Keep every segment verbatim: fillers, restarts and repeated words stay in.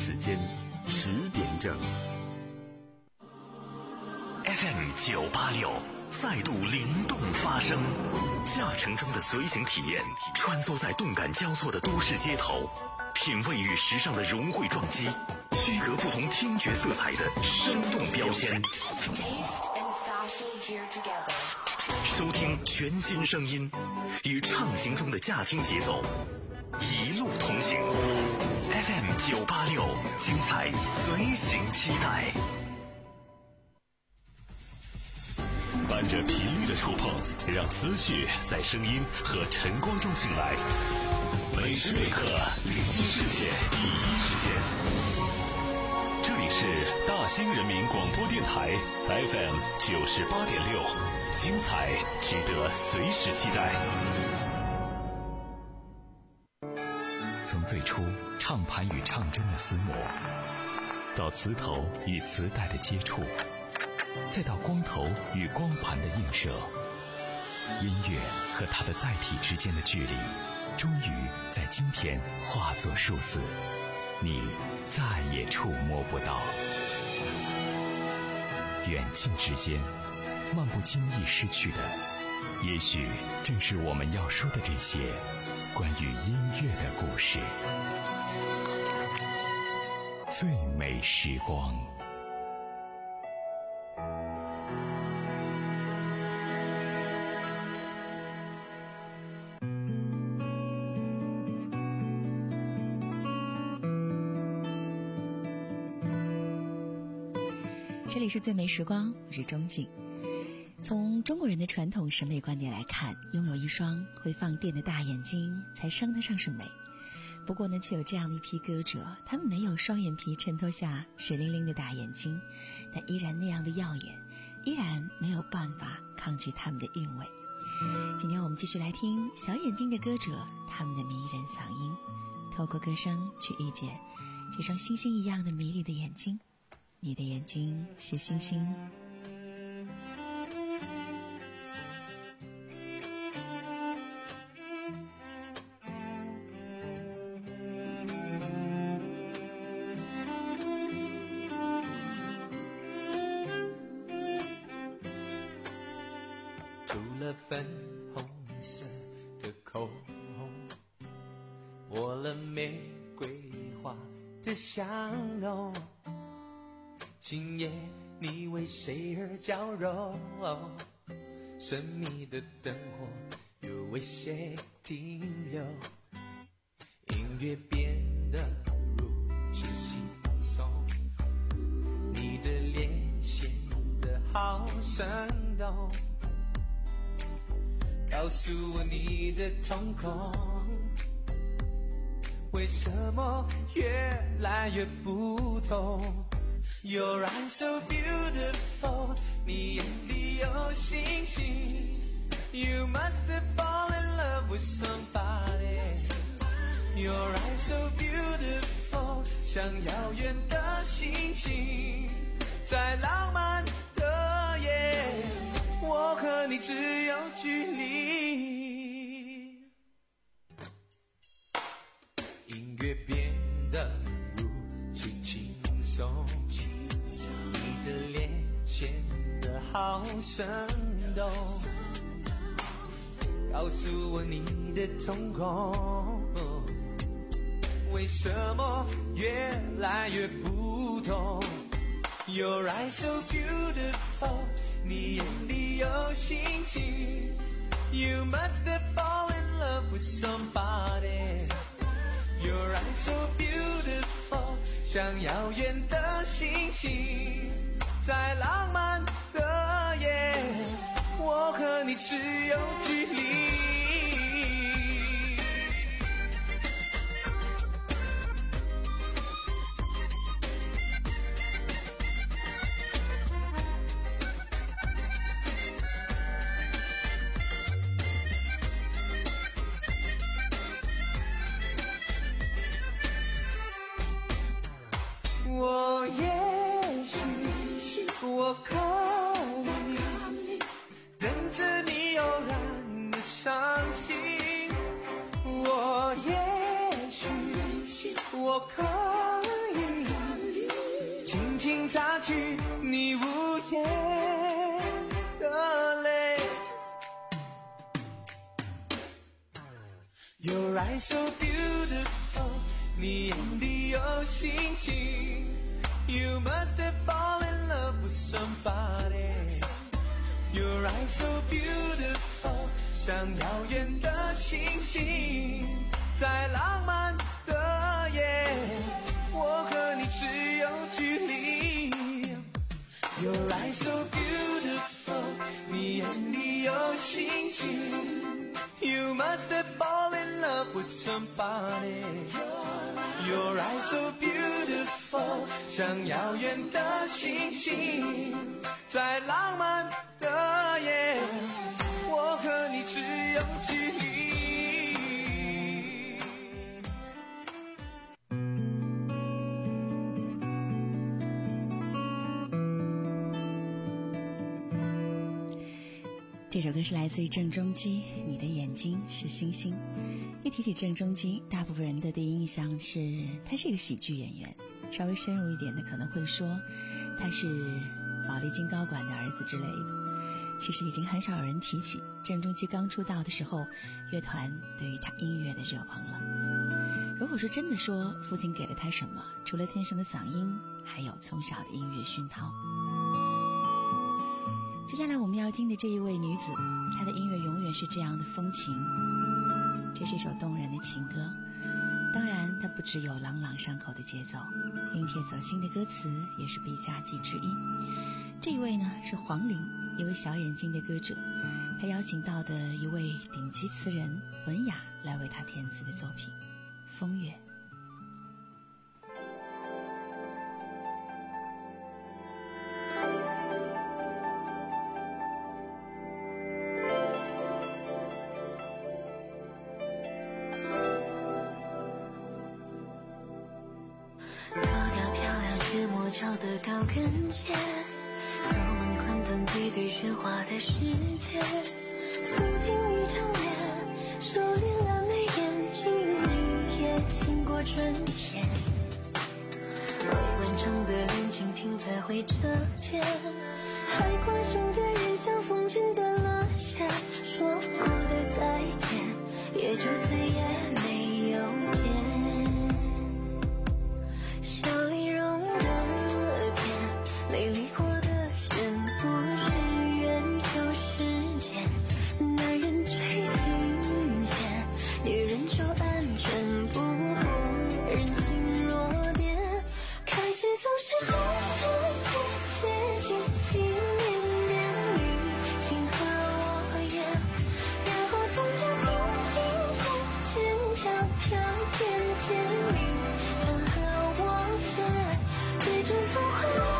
时间十点整。 F M 九八六再度灵动发声，驾乘中的随行体验，穿梭在动感交错的都市街头，品味与时尚的融汇撞击，区隔不同听觉色彩的生动标签，收听全新声音，与畅行中的驾听节奏一路同行。 F M 九八六，精彩随行期待。伴着频率的触碰，让思绪在声音和晨光中醒来。每时每刻聆听世界第一时间。这里是大兴人民广播电台 F M 九十八点六，精彩值得随时期待。从最初唱盘与唱针的厮磨，到磁头与磁带的接触，再到光头与光盘的映射，音乐和它的载体之间的距离，终于在今天化作数字，你再也触摸不到。远近之间，漫不经意失去的，也许正是我们要说的这些关于音乐的故事。最美时光。 这里是最美时光，我是钟静。从中国人的传统审美观点来看，拥有一双会放电的大眼睛才称得上是美。不过呢，却有这样的一批歌者，他们没有双眼皮衬托下水灵灵的大眼睛，但依然那样的耀眼，依然没有办法抗拒他们的韵味。今天我们继续来听小眼睛的歌者，他们的迷人嗓音，透过歌声去遇见这双星星一样的迷离的眼睛。你的眼睛是星星。 涂了粉红色的口红，抹了玫瑰花的香浓，今夜你为谁而娇柔？神秘的灯火又为谁停留？音乐变得如此轻松，你的脸显得好生动，告诉我你的瞳孔为什么越来越不同。Your eyes so beautiful， 你眼里有星星。You must have fallen in love with somebody。 Your eyes so beautiful， 像遥远的星星，在浪漫的夜，我和你只有距离。音乐变得如此轻松，你的脸显得好生动，告诉我你的瞳孔为什么越来越不同。 Your eyes so beautiful， 你眼里有星星。 You must have fallen in love with somebody。 Your eyes so beautiful， 像遥远的星星，在浪漫的夜，我和你只有距离。我也许我可以等着你悠然的伤心，我也许我可以轻轻擦去你无言的泪。 Your eyes so beautiful， 你眼里有星星。You must have fallen in love with somebody。 Your eyes so beautiful， 像遥远的星星，在浪漫的夜，我和你只有距离。Your eyes so beautiful， 你眼里有星星。You must have fallen in love with somebody。 Your eyes so beautiful， 像遥远的星星，在浪漫的夜，我和你只有距离。 这首歌是来自于郑中基，你的眼睛是星星。一提起郑中基，大部分人的第一印象是他是一个喜剧演员，稍微深入一点的可能会说他是宝丽金高管的儿子之类的。其实已经很少有人提起郑中基刚出道的时候，乐团对于他音乐的热捧了。如果说真的说父亲给了他什么，除了天生的嗓音，还有从小的音乐熏陶。接下来我们要听的这一位女子，她的音乐永远是这样的风情。这是一首动人的情歌，当然它不只有朗朗上口的节奏，熨帖走心的歌词也是必佳绩之一。这一位呢是黄龄，一位小眼睛的歌者，他邀请到的一位顶级词人文雅来为他填词的作品《风月》。 桥的高跟鞋，锁门宽灯背对喧哗的世界，诉尽一张脸，收敛了眉眼，睛里也经过春天。未完成的恋情停在回车间，还关心的人像风筝断了线，说过的再见，也就再也没有见。美丽过的线不是圆就是尖，男人最新鲜，女人就安全不过人心弱点，开始总是小世界接近心念念里情和我愿，然后总要轻轻渐渐跳跳渐渐里曾和我学对着风花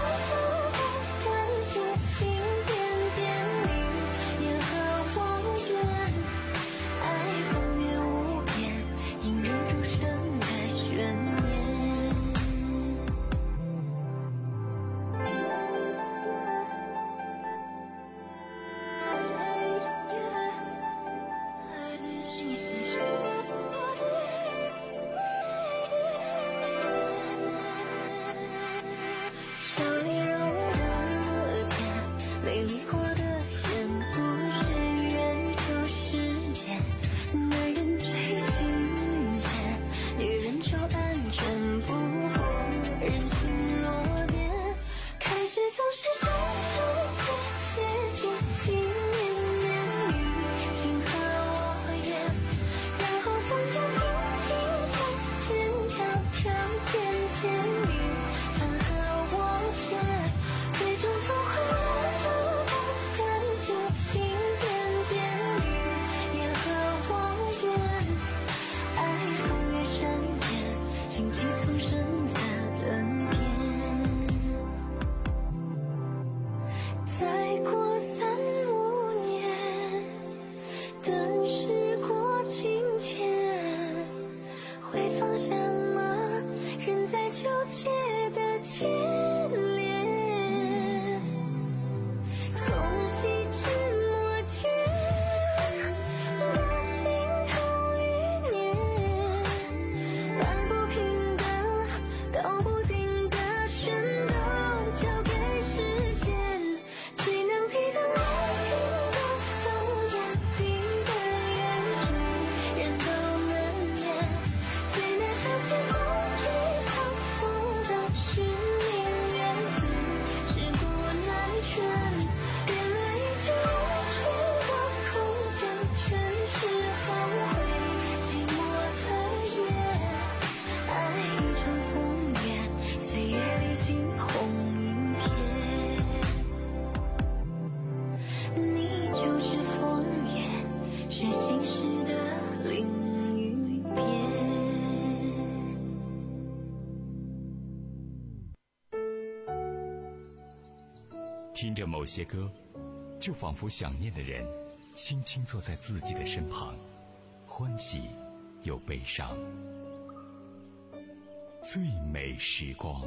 搞不定的全都听着某些歌，就仿佛想念的人轻轻坐在自己的身旁，欢喜又悲伤。最美时光。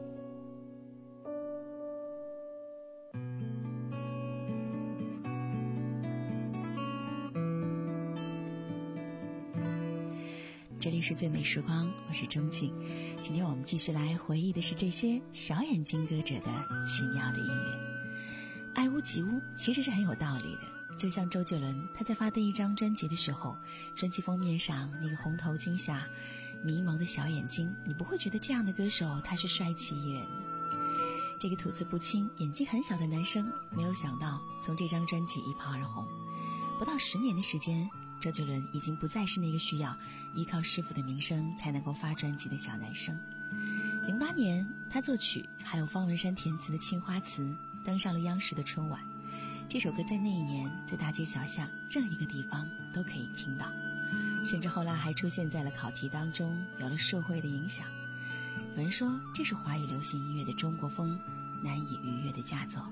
这里是最美时光，我是钟静。今天我们继续来回忆的是这些小眼睛歌者的奇妙的音乐。爱屋及乌其实是很有道理的，就像周杰伦他在发第一张专辑的时候，专辑封面上那个红头巾下迷蒙的小眼睛，你不会觉得这样的歌手他是帅气艺人的。这个吐字不清眼睛很小的男生，没有想到从这张专辑一炮而红，不到十年的时间，周杰伦已经不再是那个需要依靠师傅的名声才能够发专辑的小男生。零八年他作曲还有方文山填词的《青花瓷》登上了央视的春晚，这首歌在那一年在大街小巷任一个地方都可以听到，甚至后来还出现在了考题当中，有了社会的影响。有人说这是华语流行音乐的中国风，难以逾越的佳作。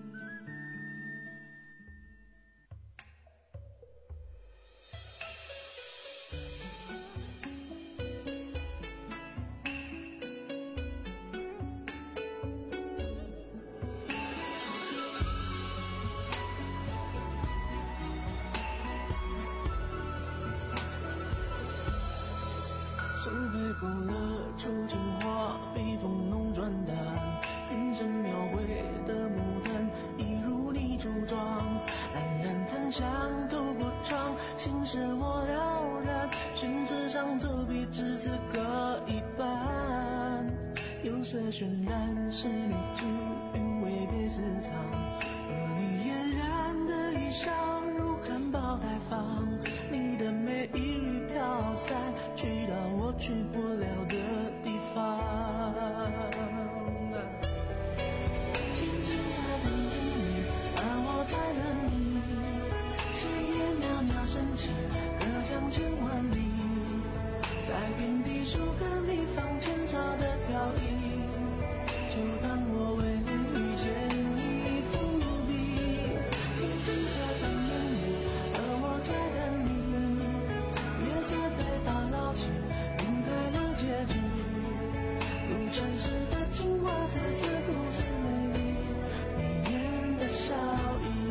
手背勾勒出情话，笔锋浓转淡，眼神描绘的牡丹，一如你梳妆，冉冉檀香透过窗，心事我了然，宣纸上走笔只字各一半，釉色渲染仕女图，韵味别私藏，和你嫣然的衣裳如含苞待放，你的美一缕飘散，去到我去不了的地方。天真在等你，而我在等你，炊烟袅袅升起，隔江千万里，在遍地树根里放前朝的飘逸，就当我为你遇见一幅笔。天真在等你，而我在等你，月色被打捞起，明开了结局，如传世的青花瓷，自顾自美丽，眉眼的笑意。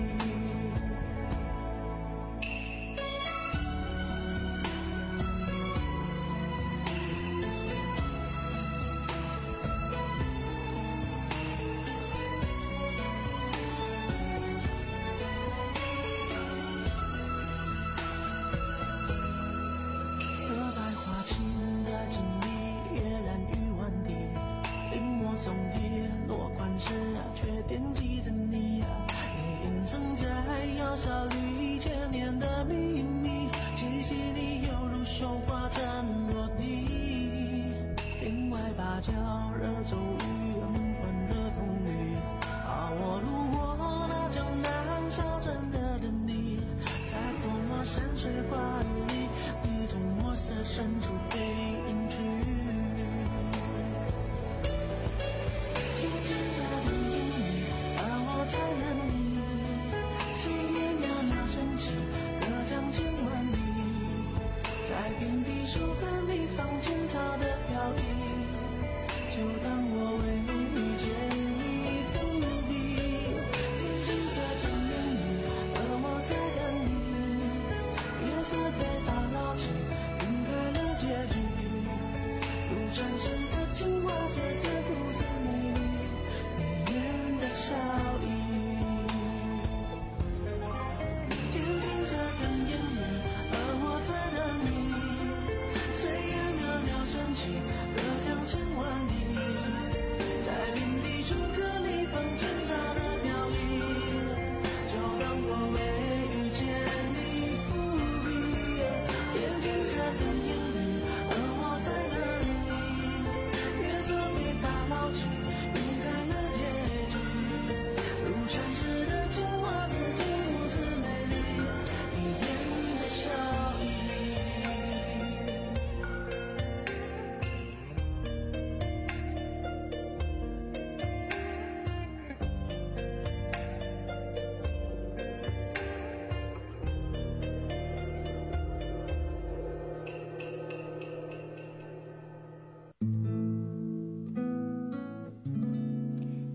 色白花青的锦衣，跃然于万地，临摹松贴落款时，却惦记着你。你隐藏在窑烧里千年的秘密，气息里犹如绣花针落地，帘外芭蕉惹骤雨，换惹童女，把我路过那江南小镇的等你，在泼墨山水画里，你从墨色深处被隐去。天真在等你，而我在等你，炊烟袅袅升起，隔江千万里，在遍地树根里放前朝的飘逸，就当我为你遇见一幅笔。天真在等你，而我在等你，月色被打捞起，晕开了结局，如传世的青花瓷，自顾自美丽，眉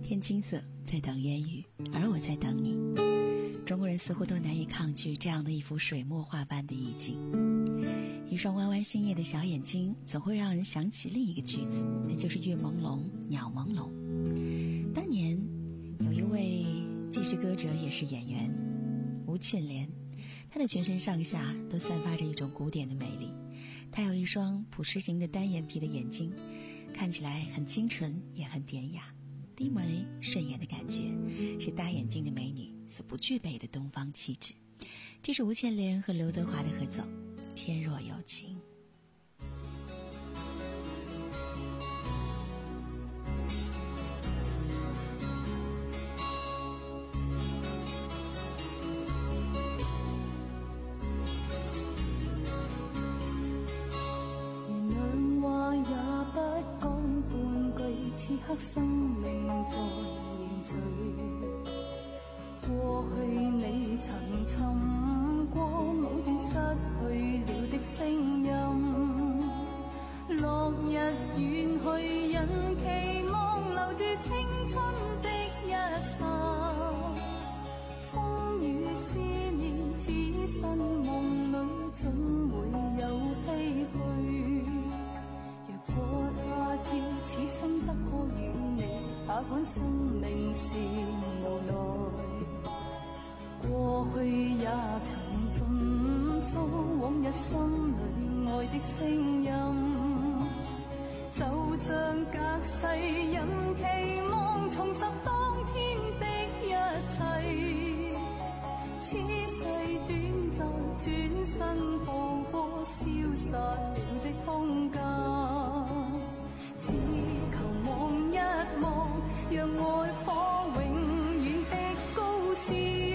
天青色在等烟雨，而我在等你。中国人似乎都难以抗拒这样的一幅水墨画般的意境。一双弯弯星夜的小眼睛，总会让人想起另一个句子，那就是月朦胧，鸟朦胧。当年有一位既是歌者也是演员吴倩莲，她的全身上下都散发着一种古典的美丽。她有一双朴实型的单眼皮的眼睛，看起来很清纯也很典雅，低眉顺眼的感觉是大眼睛的美女所不具备的东方气质。这是吴倩莲和刘德华的合奏《天若有情》。 此刻生命在凝聚，過去你曾尋過某段失去了的聲音，落日遠去人期望留住青春的一剎，風雨思念只身夢裏總會有唏噓，若果他朝此生不可與你，哪管生命是無奈，過去也曾盡訴往日心裏愛的聲音，就像隔世人期望重拾當天的一切，此世短暫轉身步過消失了的空間，只求望一望，讓愛火永遠的高燒，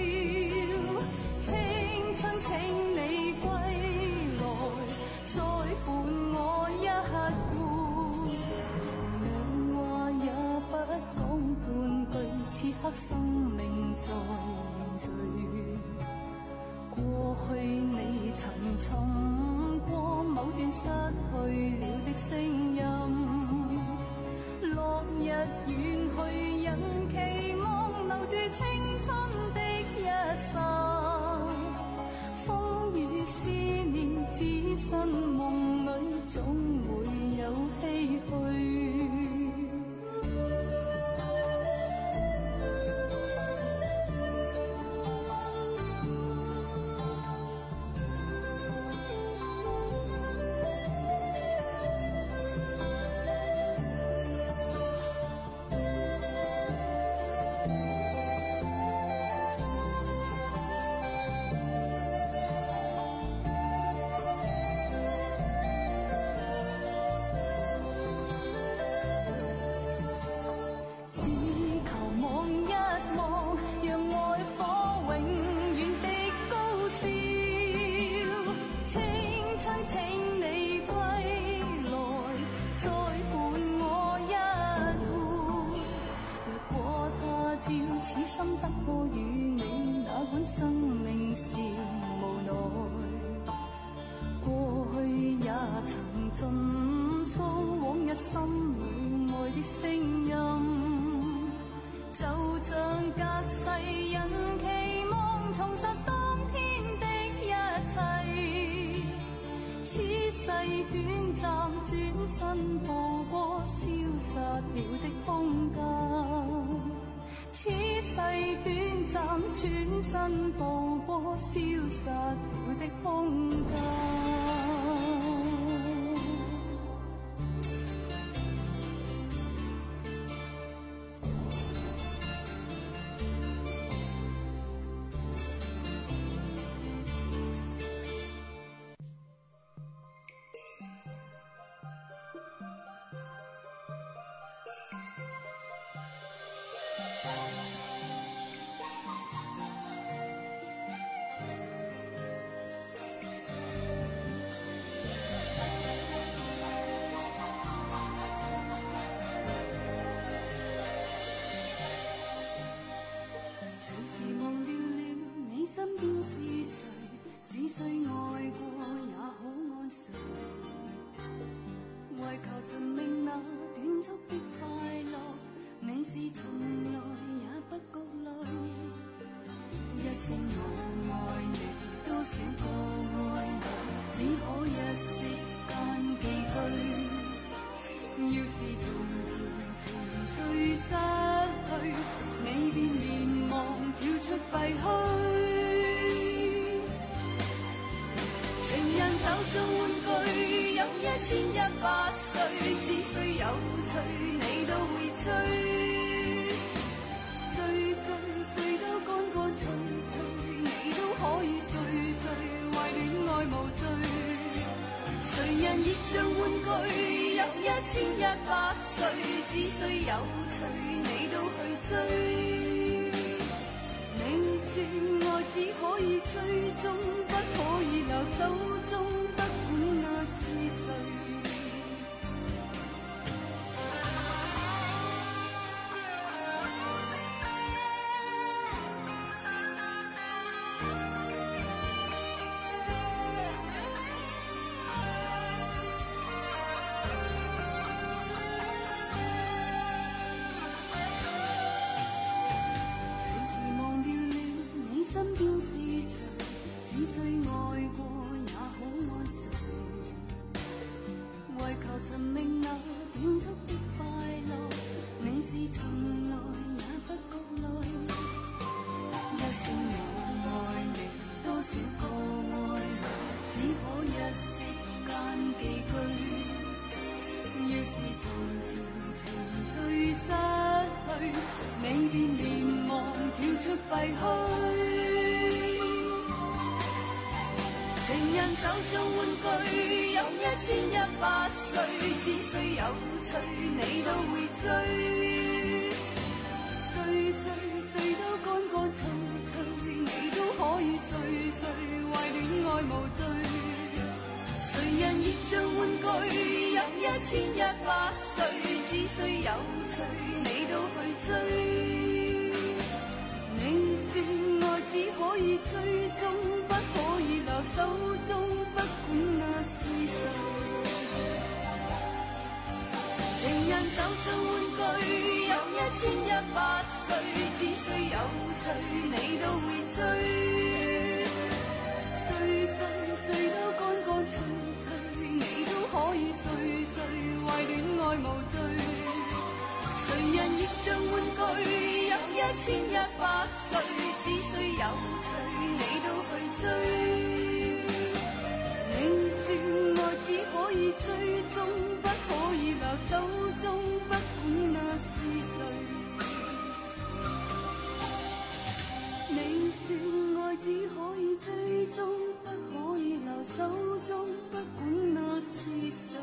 青春請你歸來，再伴我一回，兩話也不講半句，此刻生命在凝聚，過去你曾尋過某段失去了的聲音，落日遠去人期望留住青春的一剎，風雨思念只身夢裏總會有唏噓。此心不可與你，哪管生命是無奈，過去也曾盡訴往日心裏愛的聲音，就像隔世人期望重拾當天的一切，此世短暫轉身步過消失了的空間，此世短暫轉身步過消失了的空間。 千一百歲，只需有趣，你都去追。你說愛只可以追蹤，不可以留手中，不管那是誰。尋覓那點速的快樂，你是從來也不覺累。一聲我愛你，多少個愛侶，只可一息間寄居。要是從前情緒失去，你便連忙跳出廢墟。情人就像玩具，有一千一百歲，只需有趣，你都會追。歲歲歲都乾乾脆脆，你都可以歲歲為戀愛無罪。誰人亦像玩具，有一千一百歲，只需有趣，你都去追。你說愛只可以追蹤，不可以留手中，不管那是誰。情人就像玩具，有一千一百歲，只需有趣，你都會追。歲歲歲都乾乾脆脆，你都可以歲歲為戀愛無罪。誰人亦像玩具，有一千一百歲，只需有趣，你都去追。你說愛只可以追蹤，不可以留手中，不管那是誰。你說愛只可以追蹤，不可以留手中，不管那是誰。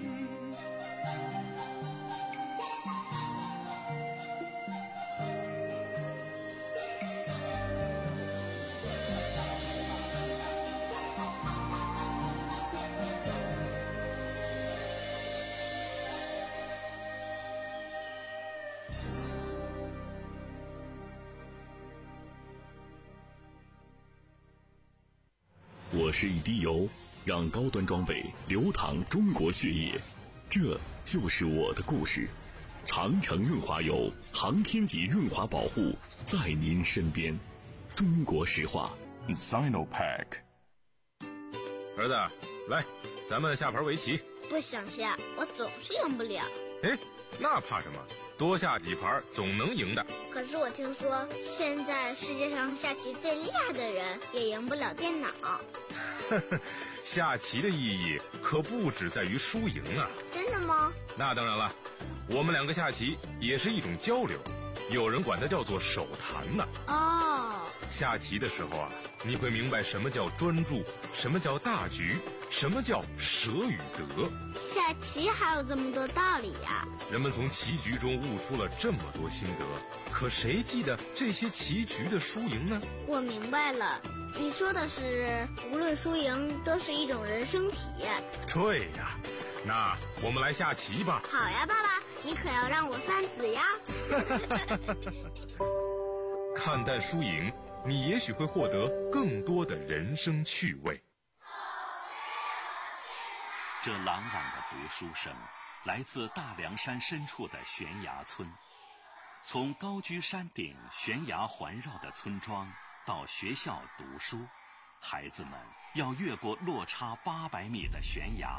我是一滴油，让高端装备流淌中国血液，这就是我的故事。长城润滑油，航天级润滑保护，在您身边。中国石化 Sinopack。 儿子，来，咱们下盘围棋。 不想下，我总是赢不了。 哎，那怕什么？多下几盘总能赢的。 可是我听说，现在世界上下棋最厉害的人也赢不了电脑。 下棋的意义可不只在于输赢啊。 真的吗？ 那当然了，我们两个下棋也是一种交流，有人管它叫做手谈呢。 哦， 下棋的时候啊，你会明白什么叫专注，什么叫大局，什么叫舍与得。 下棋还有这么多道理呀！ 人们从棋局中悟出了这么多心得，可谁记得这些棋局的输赢呢？ 我明白了，你说的是无论输赢都是一种人生体验。 对呀，那我们来下棋吧。 好呀，爸爸，你可要让我三子呀。 看淡输赢，你也许会获得更多的人生趣味。 这朗朗的读书声来自大凉山深处的悬崖村。从高居山顶悬崖环绕的村庄到学校读书，孩子们要越过落差八百米的悬崖，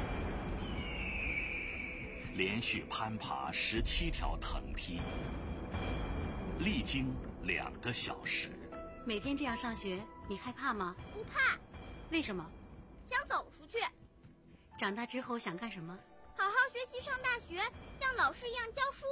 连续攀爬十七条藤梯，历经两个小时。 每天这样上学，你害怕吗？ 不怕。 为什么？ 想走出去。 长大之后想干什么？ 好好学习上大学，像老师一样教书。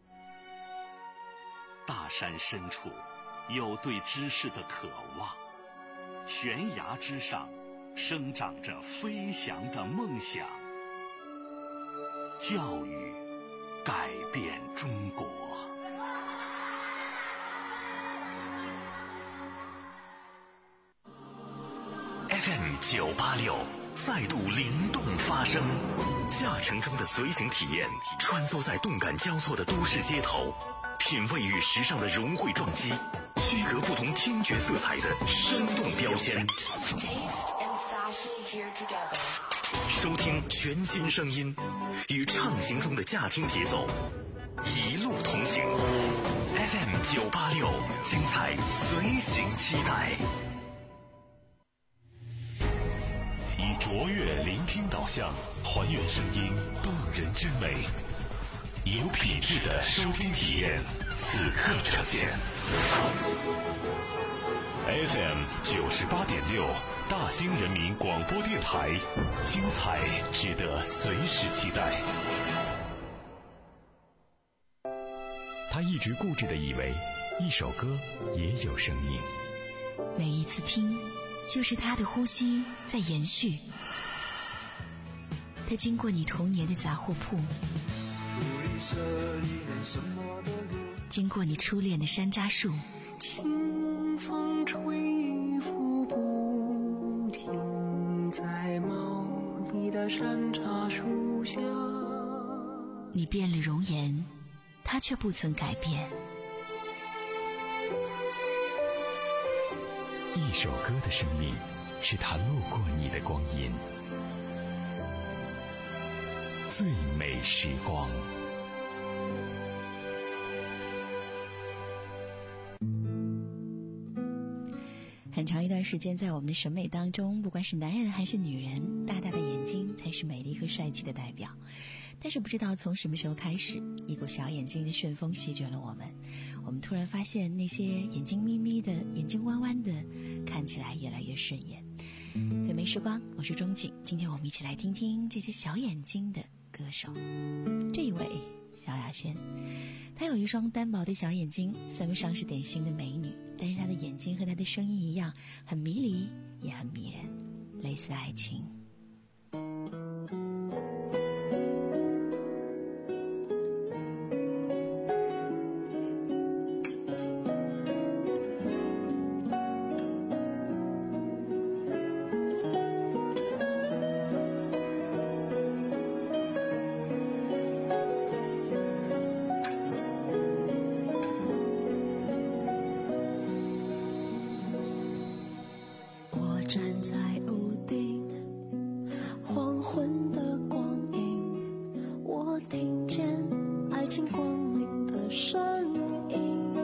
大山深处有对知识的渴望，悬崖之上生长着飞翔的梦想。 教育改变中国。F M 九八六再度灵动发声，驾乘中的随行体验，穿梭在动感交错的都市街头，品味与时尚的融汇撞击，区隔不同听觉色彩的生动标签。收听全新声音，与畅行中的驾听节奏，一路同行。F M 九八六，精彩随行期待。以卓越聆听导向，还原声音动人之美，有品质的收听体验，此刻呈现。F M 九十八点六，大兴人民广播电台，精彩值得随时期待。他一直固执地以为，一首歌也有生命。 每一次听，就是他的呼吸在延续。他经过你童年的杂货铺，经过你初恋的山楂树， 清风吹拂不停，在茂密的山茶树下。 你变了容颜，他却不曾改变。 一首歌的生命，是他路过你的光阴。最美时光。 很长一段时间，在我们的审美当中，不管是男人还是女人，大大的眼睛才是美丽和帅气的代表。但是不知道从什么时候开始，一股小眼睛的旋风席卷了我们，我们突然发现那些眼睛眯眯的、眼睛弯弯的，看起来越来越顺眼。最美时光，我是钟景，今天我们一起来听听这些小眼睛的歌手。这一位萧亚轩，她有一双单薄的小眼睛，算不上是典型的美女，但是她的眼睛和她的声音一样，很迷离，也很迷人，类似爱情。 站在屋顶，黄昏的光影，我听见爱情光临的声音，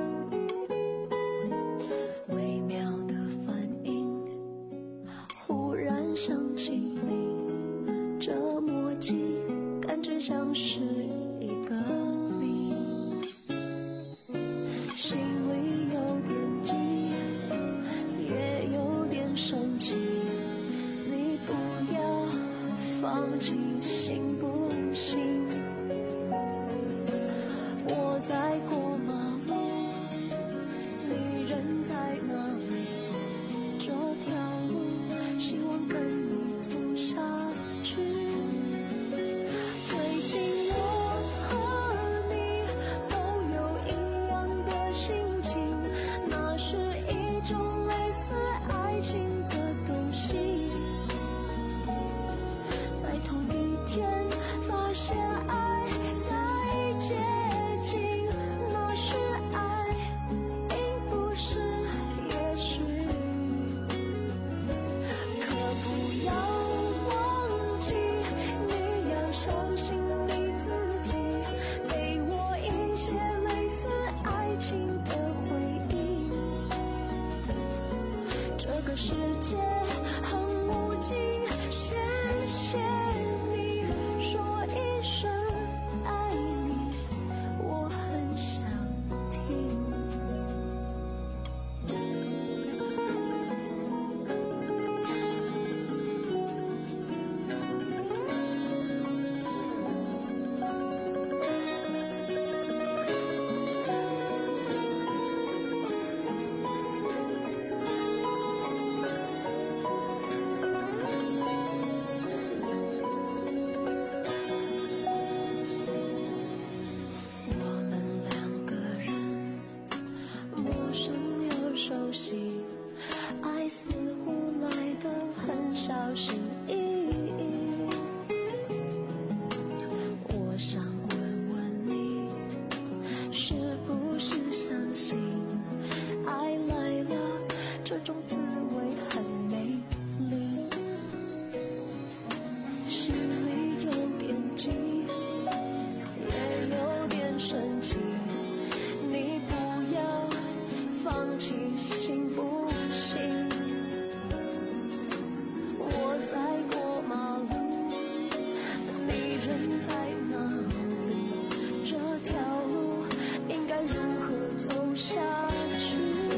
微妙的反应，忽然想起你，这默契感觉像是一个谜，心里有点急，也有点生气，你不要放弃，行不行？我在过马路，你人在哪里？这条路希望跟你走下去。最近我和你都有一样的心息，爱似乎来得很小心翼翼。我想问问你，是不是相信爱来了，这种滋味很美丽，心里有点急，也有点生气，你不要放弃，行不行？我在过马路，你人在哪里？这条路应该如何走下去？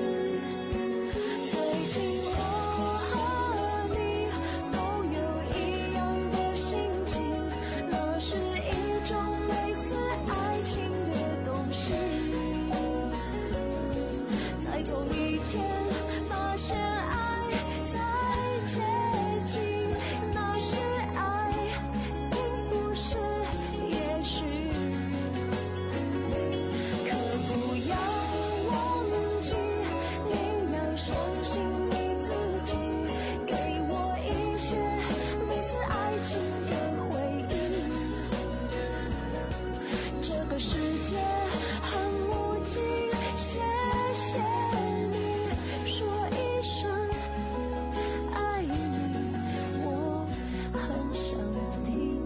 最近我和你都有一样的心情，那是一种类似爱情的东西。在同一天发现爱在接近，那是爱，并不是也许。可不要忘记，你要相信你自己，给我一些类似爱情的回忆。这个世界很无情，谢谢你说一声爱你，我很想听。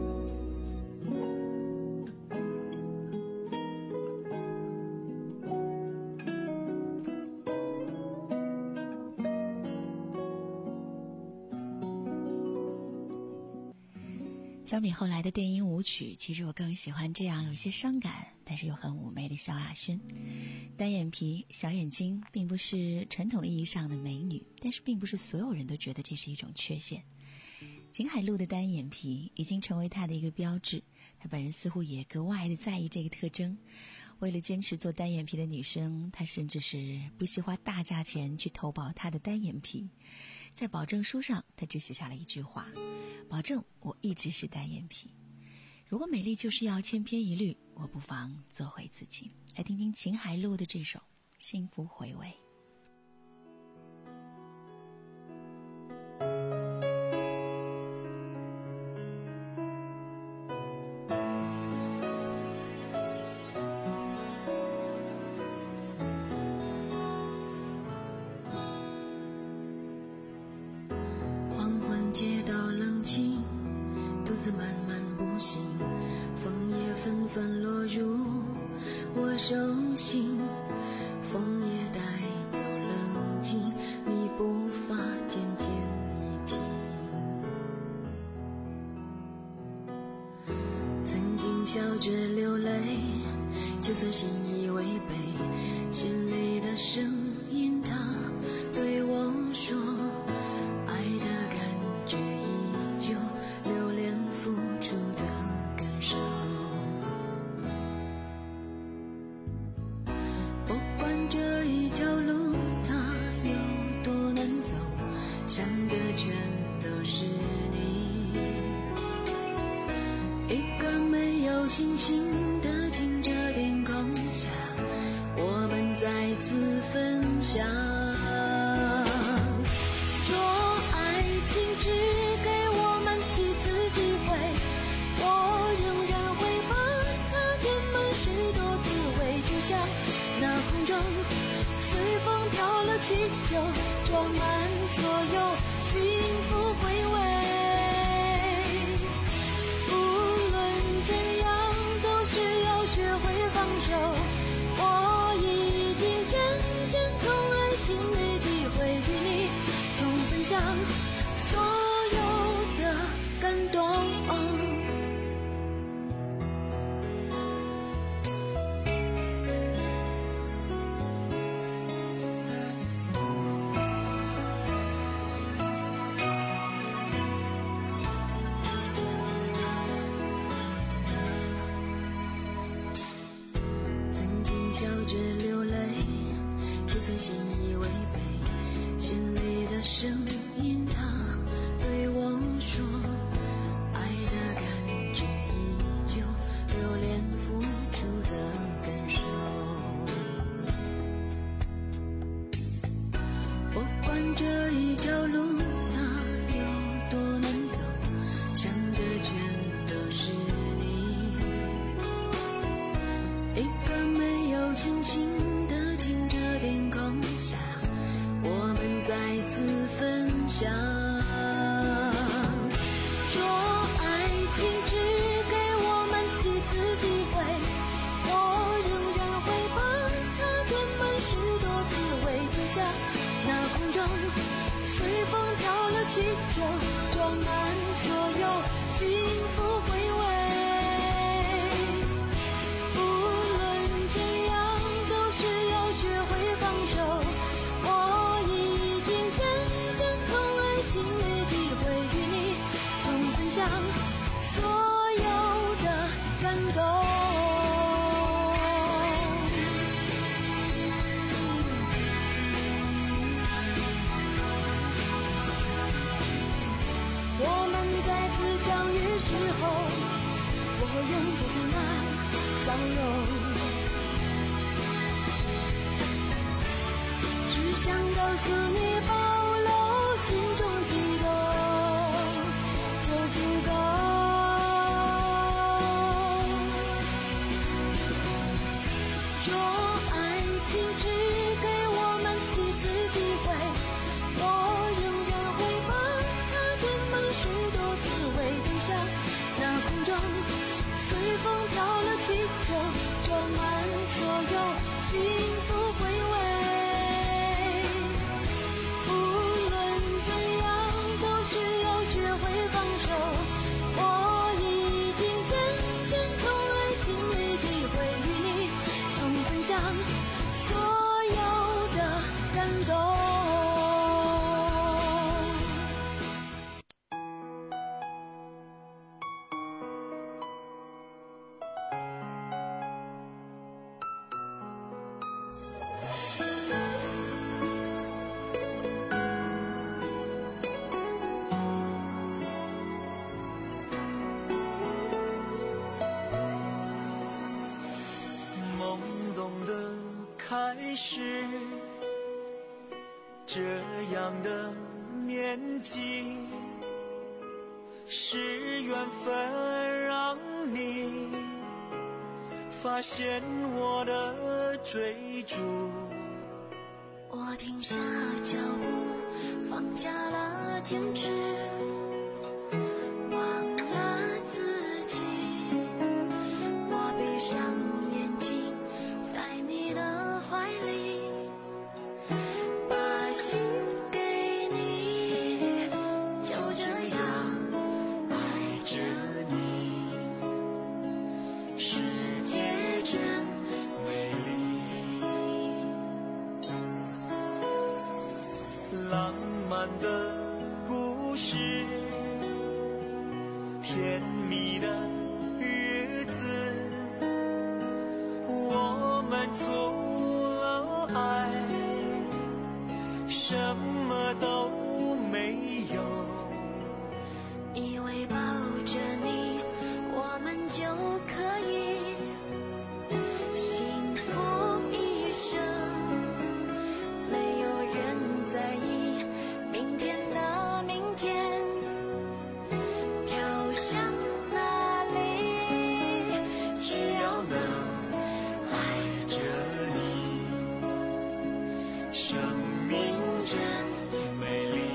相比后来的电音舞曲，其实我更喜欢这样有些伤感但是又很妩媚的萧亚轩。单眼皮小眼睛并不是传统意义上的美女，但是并不是所有人都觉得这是一种缺陷。秦海璐的单眼皮已经成为她的一个标志，她本人似乎也格外的在意这个特征。为了坚持做单眼皮的女生，她甚至是不惜花大价钱去投保她的单眼皮。在保证书上，她只写下了一句话：保证我一直是单眼皮。如果美丽就是要千篇一律，我不妨做回自己。来听听秦海璐的这首《幸福回味》。 缓缓街道冷清，独自慢慢步行，枫叶纷纷落入我手心，枫叶带走冷静，你步伐渐渐一停。曾经笑着流泪，就算心以为悲，心里的声音它对我说，爱的感觉依旧，留恋付出的感受。不管这一条路它有多难走，想的全都是你。一个没有星星的清澈天空下，我们再次分享。若爱情只给我们一次机会，我仍然会把它填满许多滋味，就像那空中随风飘了气球，装满所有幸福回味。无论怎样都需要学会放手，我已经渐渐从爱情里体会，与你同分享所有的感动。曾经笑着流泪，就算心以为悲，心里的声音清醒地听着天空下，我们再次分享。若爱情只给我们一次机会，我仍然会把它填满许多滋味，就像那空中随风飘了气球，装满所有幸福回味。无论怎样都需要学会放手，我已经渐渐从爱情里体会，与你同分享所有的感动。我们再次相遇时候，我会用最灿烂笑容，只想告诉你，保留心中悸动就足够。若爱情只给我们一次机会，我仍然会把它填满许多滋味，就像那空中随风飘了气球，装满所有幸福回味。无论怎样都需要学会放手，我已经渐渐从爱情里体会，与你同分享所有的感动。 懵懂的开始，这样的年纪，是缘分让你发现我的追逐。 我停下脚步，放下了坚持，忘了自己。我闭上眼睛，在你的怀里，把心给你，就这样爱着你。世界真美丽。 浪漫的故事，甜蜜的日子，我们做爱，什么都没有， 以为抱着你，我们就可以幸福一生，没有人在意明天的明天飘向哪里，只要能爱着你， 生命真美丽。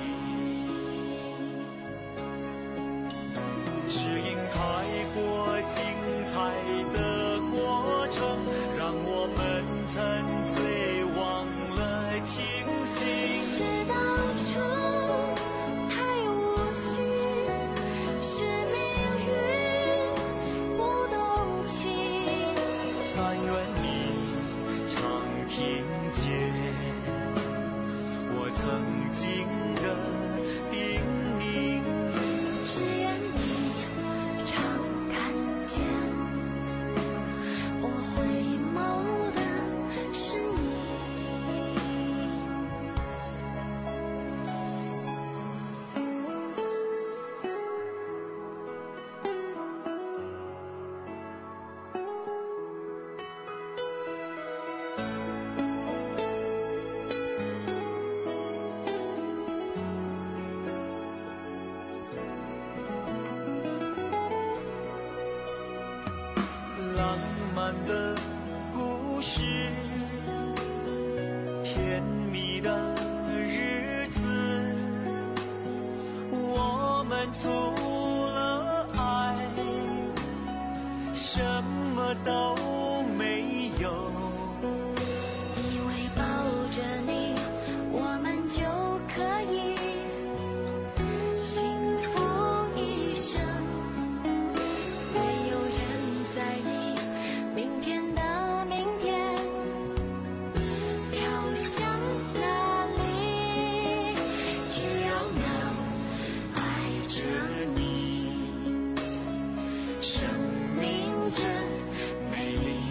只因太过精彩的过程，让我们沉醉忘了清醒。 是当初太无心，是命运不动情。 但愿你常听见我曾经的叮咛。 只愿你常看见，我回眸的是你。 浪漫的故事， 密的日子，我们除了爱什么都没有。 以为抱着你我们就可以幸福一生，没有人在意明天的明天跳向哪里，只要能爱着你，生命真美丽。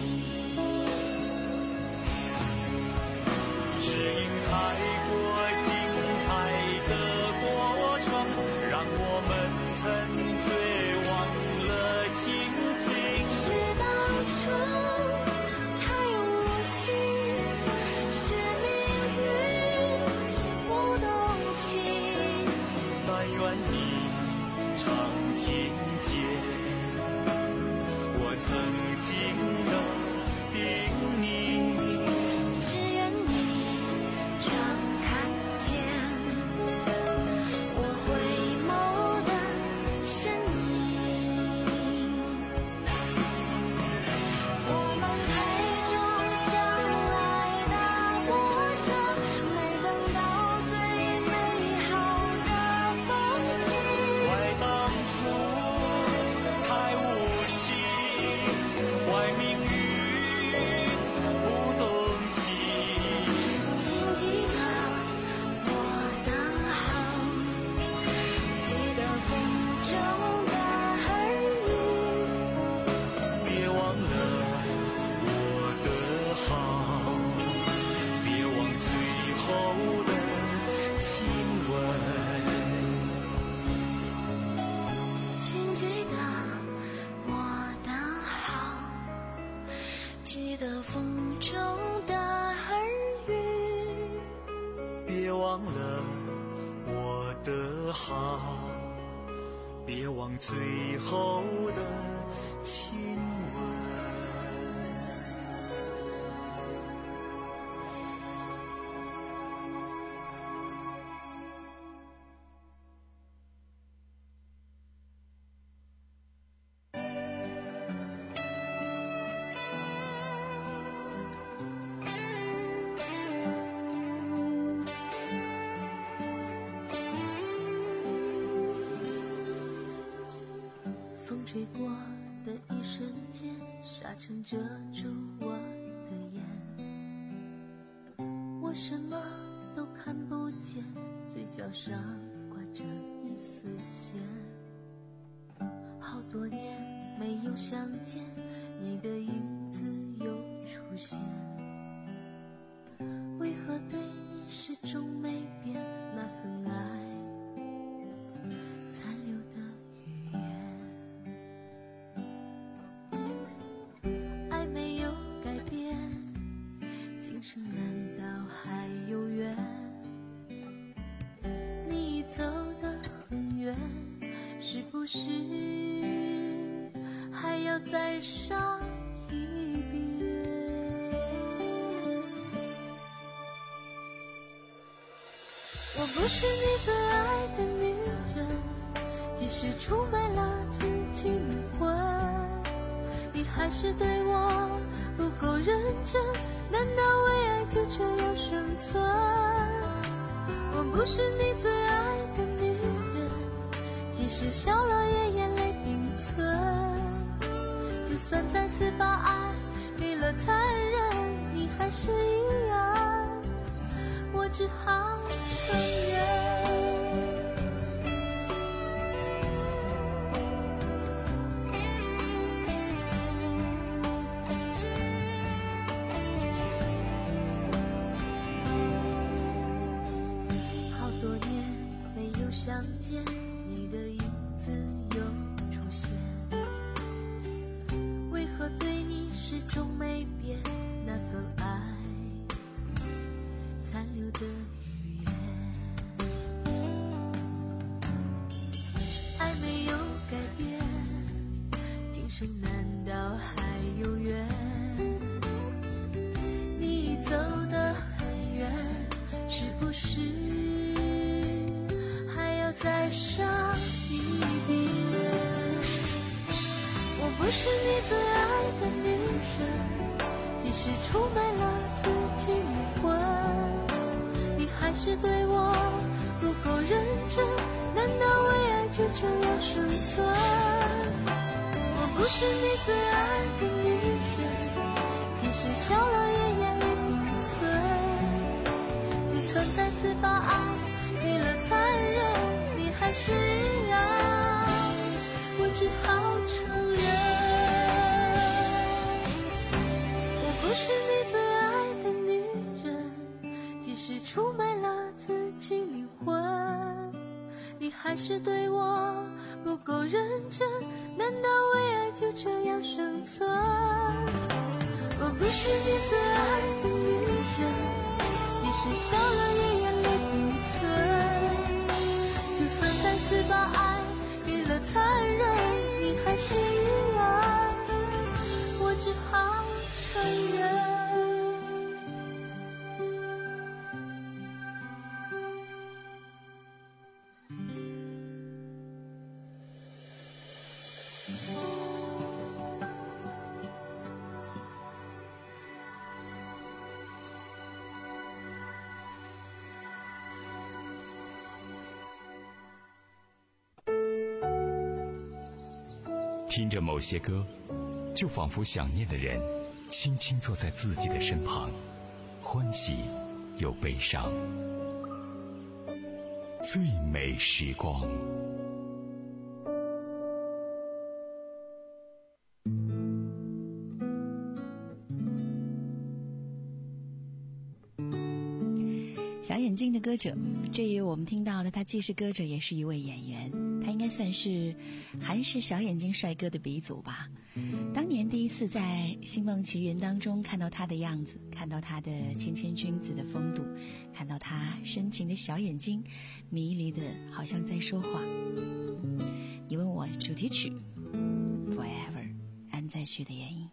只因太过精彩的过程，让我们沉醉忘了清醒。 是当初太无心，是命运不动情。 但愿你常听见我曾经的叮咛。 只愿你常看见我回眸的身影。我们陪着相爱的过程，没等到最美好的风景。 怪当初太无心，怪命运不动情。 请记得我的好，记得风中的耳语。 别忘了我的好，别忘最后的亲吻。 请记得我的好，记得风中的耳语。 别忘了我的好，别忘最后的亲吻。 风吹过的一瞬间，沙尘遮住我的眼，我什么都看不见，嘴角上挂着一丝线。好多年没有相见，你的影子又出现，为何对你始终没变那份爱残留的语言。爱没有改变，今生难道还有缘？你已走得很远，是不是还要再上一遍？我不是你最爱的女人，即使出卖了自己灵魂，你还是对我不够认真，难道为爱就这样生存？我不是你最爱的女人，即使笑了也眼泪并存，就算再次把爱给了残忍，你还是一样，我只好承认。相见，你的影子又出现，为何对你始终没变那份爱残留的语言？爱没有改变，今生难道还有缘？你已走得很远， 即使出卖了自己灵魂，你还是对我不够认真，难道为爱就这样生存？我不是你最爱的女人，即使笑了也眼泪并存，就算再次把爱给了残忍，你还是一样，我只好承认。我不是你最爱的女人，即使出卖了自己灵魂，你还是对我不够认真，难道为爱就这样生存？我不是你最爱的女人，即使笑了也眼泪并存，就算再次把爱给了残忍，你还是一样，我只好承认。 听着某些歌，就仿佛想念的人轻轻坐在自己的身旁，欢喜又悲伤。最美时光。 小眼睛的歌者，这一我们听到的，他既是歌者也是一位演员，他应该算是韩式小眼睛帅哥的鼻祖吧。当年第一次在《星梦奇缘》当中看到他的样子，看到他的谦谦君子的风度，看到他深情的小眼睛，迷离的好像在说话。你问我主题曲 Forever 安在旭的原因。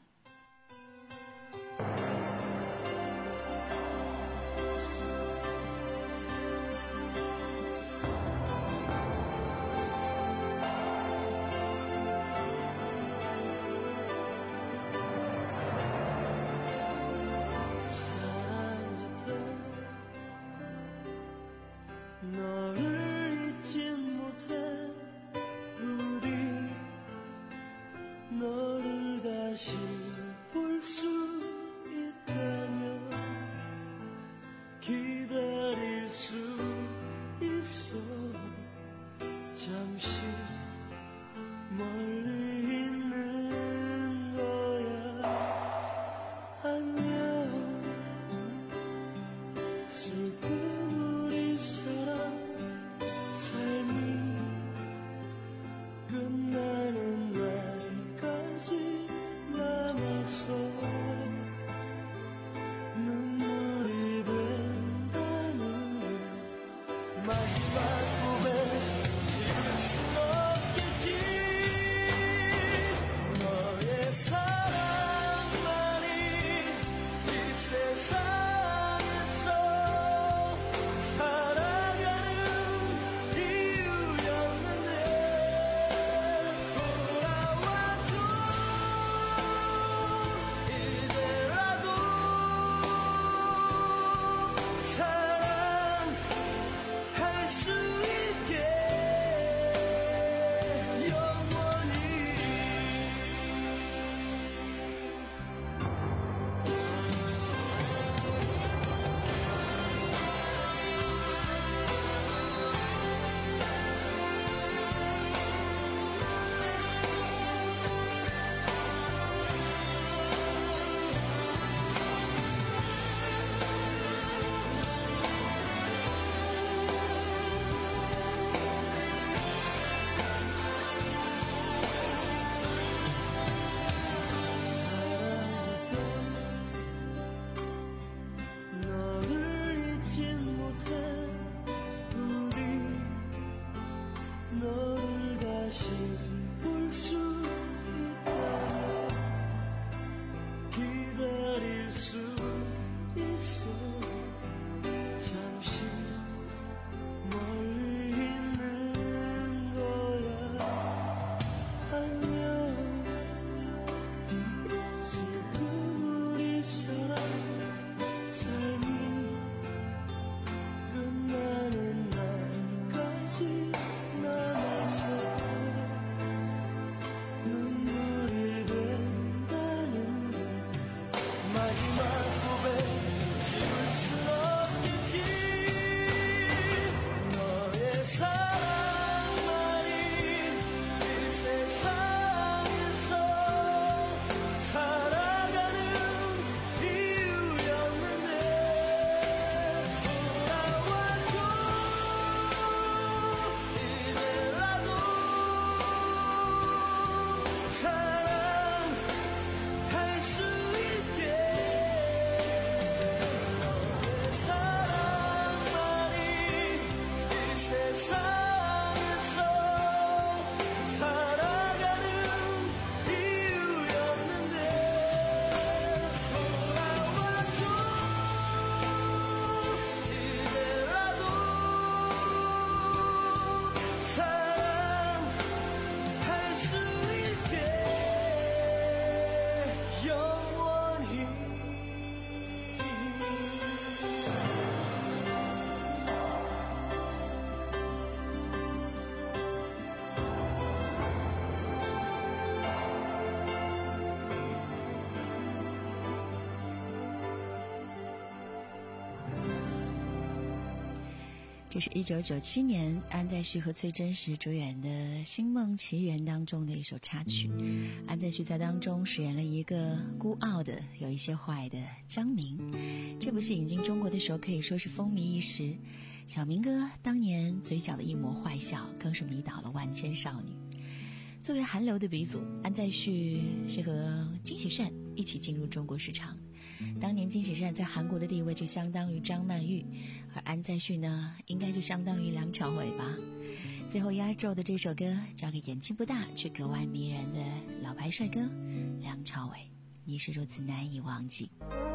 这是一九九七年安在旭和崔真实主演的《星梦奇缘》当中的一首插曲。安在旭在当中饰演了一个孤傲的、有一些坏的江明。这部戏引进中国的时候可以说是风靡一时，小明哥当年嘴角的一抹坏笑更是迷倒了万千少女。作为韩流的鼻祖，安在旭是和金喜善一起进入中国市场。当年金喜善在韩国的地位就相当于张曼玉，而安在旭呢，应该就相当于梁朝伟吧。最后压轴的这首歌交给眼睛不大却格外迷人的老牌帅哥梁朝伟，你是如此难以忘记。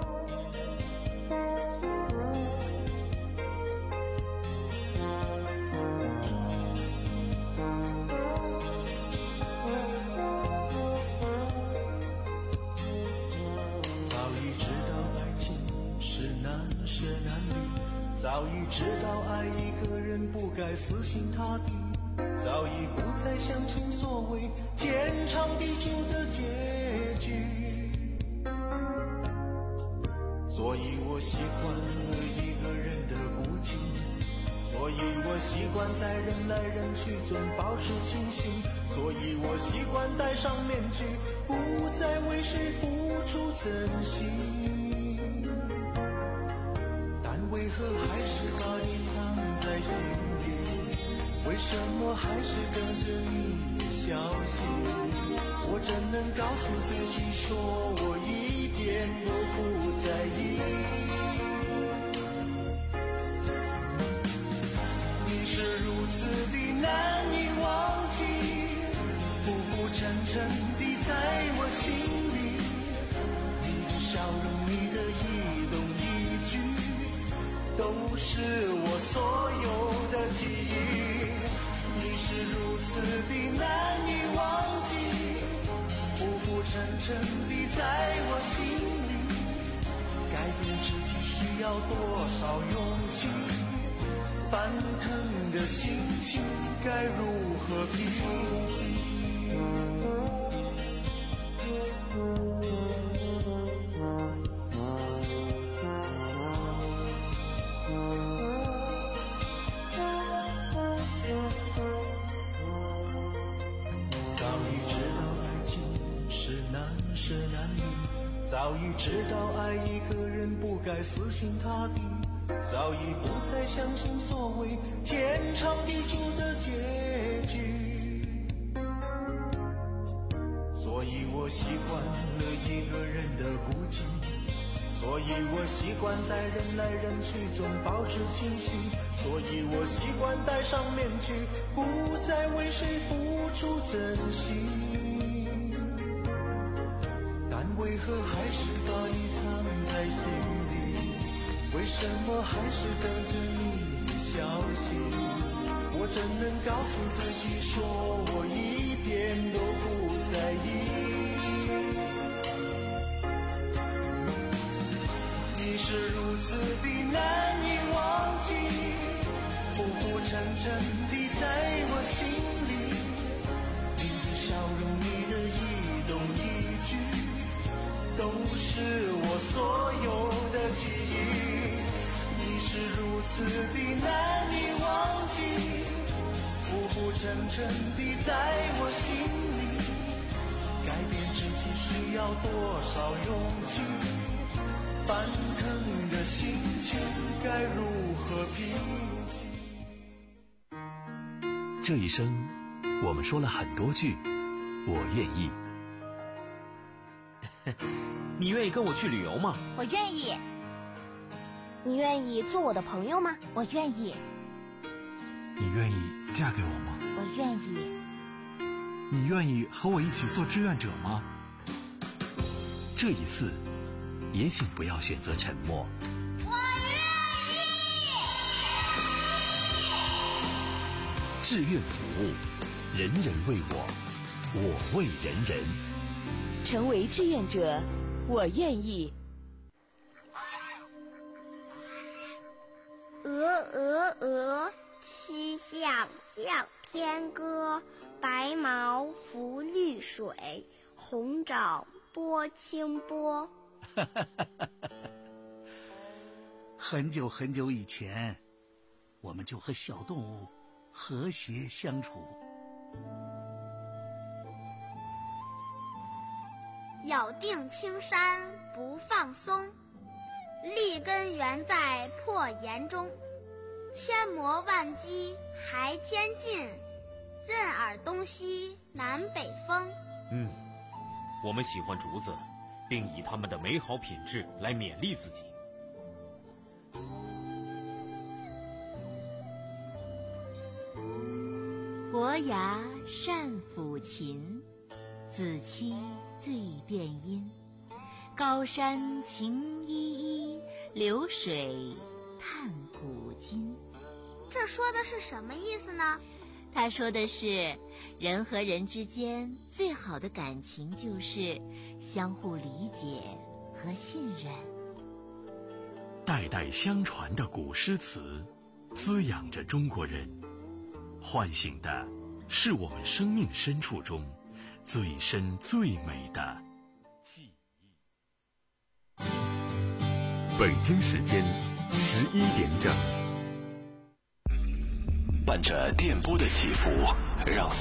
早已知道爱一个人不该死心塌地，早已不再相信所谓天长地久的结局，所以我习惯了一个人的孤寂，所以我习惯在人来人去中保持清醒，所以我习惯戴上面具，不再为谁付出真心，为何还是把你藏在心里？为什么还是等着你消息？我怎能告诉自己说我一点都不在意？你是如此的难以忘记，浮浮沉沉地在我心里，你的笑容，你的一动一举，都是我所有的记忆。你是如此的难以忘记，浮浮沉沉地在我心里，改变自己需要多少勇气？翻腾的心情该如何平息？早已知道爱一个人不该死心塌地，早已不再相信所谓天长地久的结局，所以我习惯了一个人的孤寂，所以我习惯在人来人去中保持清醒，所以我习惯戴上面具，不再为谁付出真心，为何还是把你藏在心里？为什么还是等着你消息？我怎能告诉自己说我一点都不在意？你是如此的难以忘记，浮浮沉沉地在我心里，你的笑容，你的一动一举，都是我所有的记忆。你是如此的难以忘记，浮浮沉沉地在我心里，改变自己需要多少勇气？翻腾的心情该如何平息？ 这一生，我们说了很多句我愿意。 你愿意跟我去旅游吗？ 我愿意。你愿意做我的朋友吗？我愿意。 你愿意嫁给我吗？ 我愿意。 你愿意和我一起做志愿者吗？ 这一次，也请不要选择沉默。 我愿意。 志愿服务，人人为我，我为人人。 成为志愿者，我愿意。 鹅鹅鹅，曲项向天歌。白毛浮绿水，红掌拨清波。 很久很久以前， 我们就和小动物和谐相处。 咬定青山不放松，立根原在破岩中。千磨万击还坚劲，任尔东西南北风。 嗯，我们喜欢竹子，并以它们的美好品质来勉励自己。 伯牙善抚琴，子期最辨音。高山晴依依，流水叹古今。 这说的是什么意思呢？ 他说的是，人和人之间最好的感情就是相互理解和信任。 代代相传的古诗词，滋养着中国人，唤醒的是我们生命深处中最深最美的记忆。 北京时间十一点整， 伴着电波的起伏，让